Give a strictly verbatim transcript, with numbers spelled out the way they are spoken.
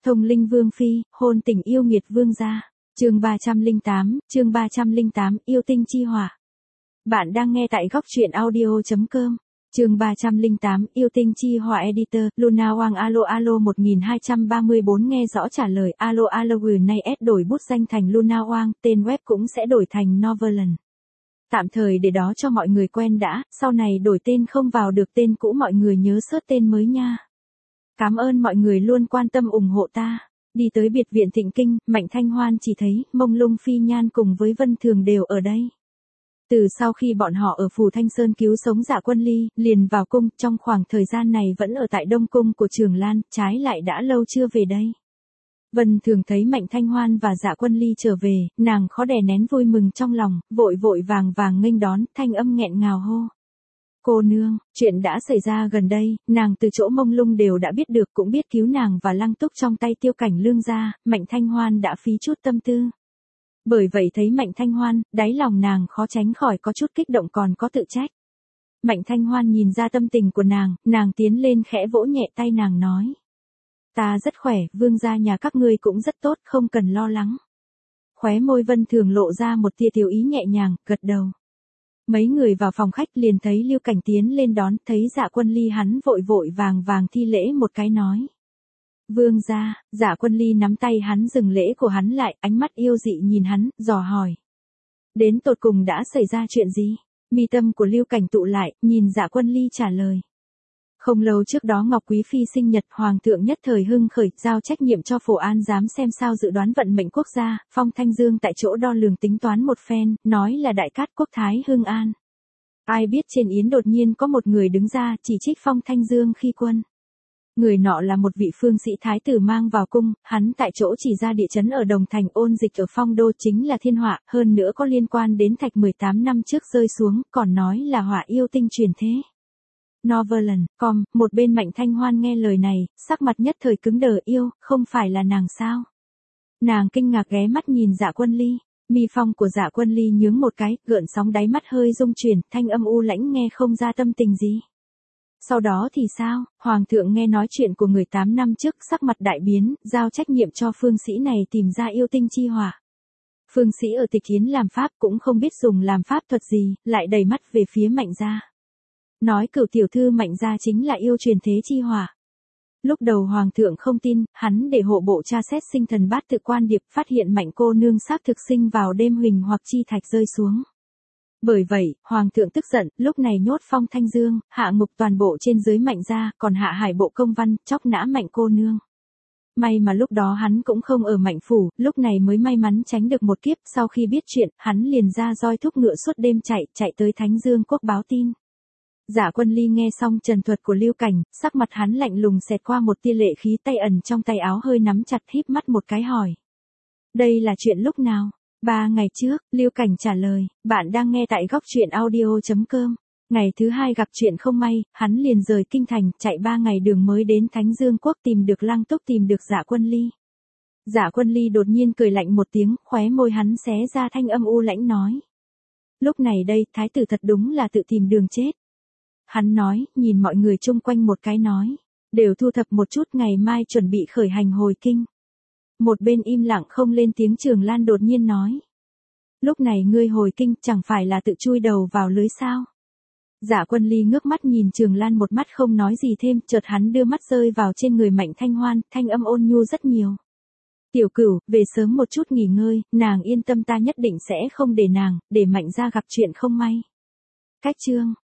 Thông linh vương phi, hôn tình yêu nghiệt vương gia. Chương ba trăm lẻ tám, chương ba trăm lẻ tám, yêu tinh chi hỏa. Bạn đang nghe tại góc truyện audio chấm com. Chương ba trăm lẻ tám, yêu tinh chi hỏa editor, Luna Wang alo alo một nghìn hai trăm ba mươi bốn nghe rõ trả lời, alo alo gửi nay S đổi bút danh thành Luna Wang, tên web cũng sẽ đổi thành Noveland. Tạm thời để đó cho mọi người quen đã, sau này đổi tên không vào được tên cũ mọi người nhớ search tên mới nha. Cảm ơn mọi người luôn quan tâm ủng hộ ta. Đi tới biệt viện Thịnh Kinh, Mạnh Thanh Hoan chỉ thấy Mông Lung Phi Nhan cùng với Vân Thường đều ở đây. Từ sau khi bọn họ ở Phù Thanh Sơn cứu sống Dạ Quân Ly, liền vào cung, trong khoảng thời gian này vẫn ở tại Đông Cung của Trường Lan, trái lại đã lâu chưa về đây. Vân Thường thấy Mạnh Thanh Hoan và Dạ Quân Ly trở về, nàng khó đè nén vui mừng trong lòng, vội vội vàng vàng nghênh đón, thanh âm nghẹn ngào hô. Cô nương, chuyện đã xảy ra gần đây, nàng từ chỗ Mông Lung đều đã biết được, cũng biết cứu nàng và Lăng Túc trong tay Tiêu Cảnh Lương gia, Mạnh Thanh Hoan đã phí chút tâm tư. Bởi vậy thấy Mạnh Thanh Hoan, đáy lòng nàng khó tránh khỏi có chút kích động còn có tự trách. Mạnh Thanh Hoan nhìn ra tâm tình của nàng, nàng tiến lên khẽ vỗ nhẹ tay nàng nói. Ta rất khỏe, vương gia nhà các ngươi cũng rất tốt, không cần lo lắng. Khóe môi Vân Thường lộ ra một tia tiểu ý nhẹ nhàng, gật đầu. Mấy người vào phòng khách liền thấy Lưu Cảnh tiến lên đón, thấy Dạ Quân Ly hắn vội vội vàng vàng thi lễ một cái nói. Vương gia, Dạ Quân Ly nắm tay hắn dừng lễ của hắn lại, ánh mắt yêu dị nhìn hắn, dò hỏi. Đến tột cùng đã xảy ra chuyện gì? Mi tâm của Lưu Cảnh tụ lại, nhìn Dạ Quân Ly trả lời. Không lâu trước đó Ngọc Quý Phi sinh nhật, Hoàng thượng nhất thời hưng khởi, giao trách nhiệm cho Phổ An giám xem sao dự đoán vận mệnh quốc gia, Phong Thanh Dương tại chỗ đo lường tính toán một phen, nói là đại cát quốc thái hưng an. Ai biết trên yến đột nhiên có một người đứng ra chỉ trích Phong Thanh Dương khi quân. Người nọ là một vị phương sĩ thái tử mang vào cung, hắn tại chỗ chỉ ra địa chấn ở Đồng Thành ôn dịch ở Phong Đô chính là thiên họa, hơn nữa có liên quan đến thạch mười tám năm trước rơi xuống, còn nói là họa yêu tinh truyền thế. Noveland, com, một bên Mạnh Thanh Hoan nghe lời này, sắc mặt nhất thời cứng đờ. Yêu, không phải là nàng sao? Nàng kinh ngạc ghé mắt nhìn Dạ Quân Ly, mi phong của Dạ Quân Ly nhướng một cái, gợn sóng đáy mắt hơi rung chuyển, thanh âm u lãnh nghe không ra tâm tình gì. Sau đó thì sao? Hoàng thượng nghe nói chuyện của người tám năm trước, sắc mặt đại biến, giao trách nhiệm cho phương sĩ này tìm ra yêu tinh chi hỏa. Phương sĩ ở Tịch Hiến làm pháp cũng không biết dùng làm pháp thuật gì, lại đầy mắt về phía Mạnh gia. Nói Cửu tiểu thư Mạnh gia chính là yêu truyền thế chi hỏa. Lúc đầu Hoàng thượng không tin, hắn để hộ bộ tra xét sinh thần bát tự quan điệp, phát hiện Mạnh cô nương xác thực sinh vào đêm huỳnh hoặc chi thạch rơi xuống. Bởi vậy, Hoàng thượng tức giận, lúc này nhốt Phong Thanh Dương, hạ ngục toàn bộ trên dưới Mạnh gia, còn hạ hải bộ công văn, chóc nã Mạnh cô nương. May mà lúc đó hắn cũng không ở Mạnh phủ, lúc này mới may mắn tránh được một kiếp. Sau khi biết chuyện, hắn liền ra roi thúc ngựa suốt đêm chạy, chạy tới Thánh Dương quốc báo tin. Dạ Quân Ly nghe xong trần thuật của Lưu Cảnh, sắc mặt hắn lạnh lùng xẹt qua một tia lệ khí, tay ẩn trong tay áo hơi nắm chặt, híp mắt một cái hỏi. Đây là chuyện lúc nào? Ba ngày trước, Lưu Cảnh trả lời, bạn đang nghe tại góc truyện audio chấm com. Ngày thứ hai gặp chuyện không may, hắn liền rời kinh thành, chạy ba ngày đường mới đến Thánh Dương quốc tìm được Lăng Túc, tìm được Dạ Quân Ly. Dạ Quân Ly đột nhiên cười lạnh một tiếng, khóe môi hắn xé ra thanh âm u lãnh nói. Lúc này đây, thái tử thật đúng là tự tìm đường chết. Hắn nói, nhìn mọi người chung quanh một cái nói. Đều thu thập một chút, ngày mai chuẩn bị khởi hành hồi kinh. Một bên im lặng không lên tiếng Trường Lan đột nhiên nói. Lúc này ngươi hồi kinh chẳng phải là tự chui đầu vào lưới sao? Dạ Quân Ly ngước mắt nhìn Trường Lan một mắt không nói gì thêm, chợt hắn đưa mắt rơi vào trên người Mạnh Thanh Hoan, thanh âm ôn nhu rất nhiều. Tiểu Cửu, về sớm một chút nghỉ ngơi, nàng yên tâm ta nhất định sẽ không để nàng, để Mạnh gia gặp chuyện không may. Cách chương.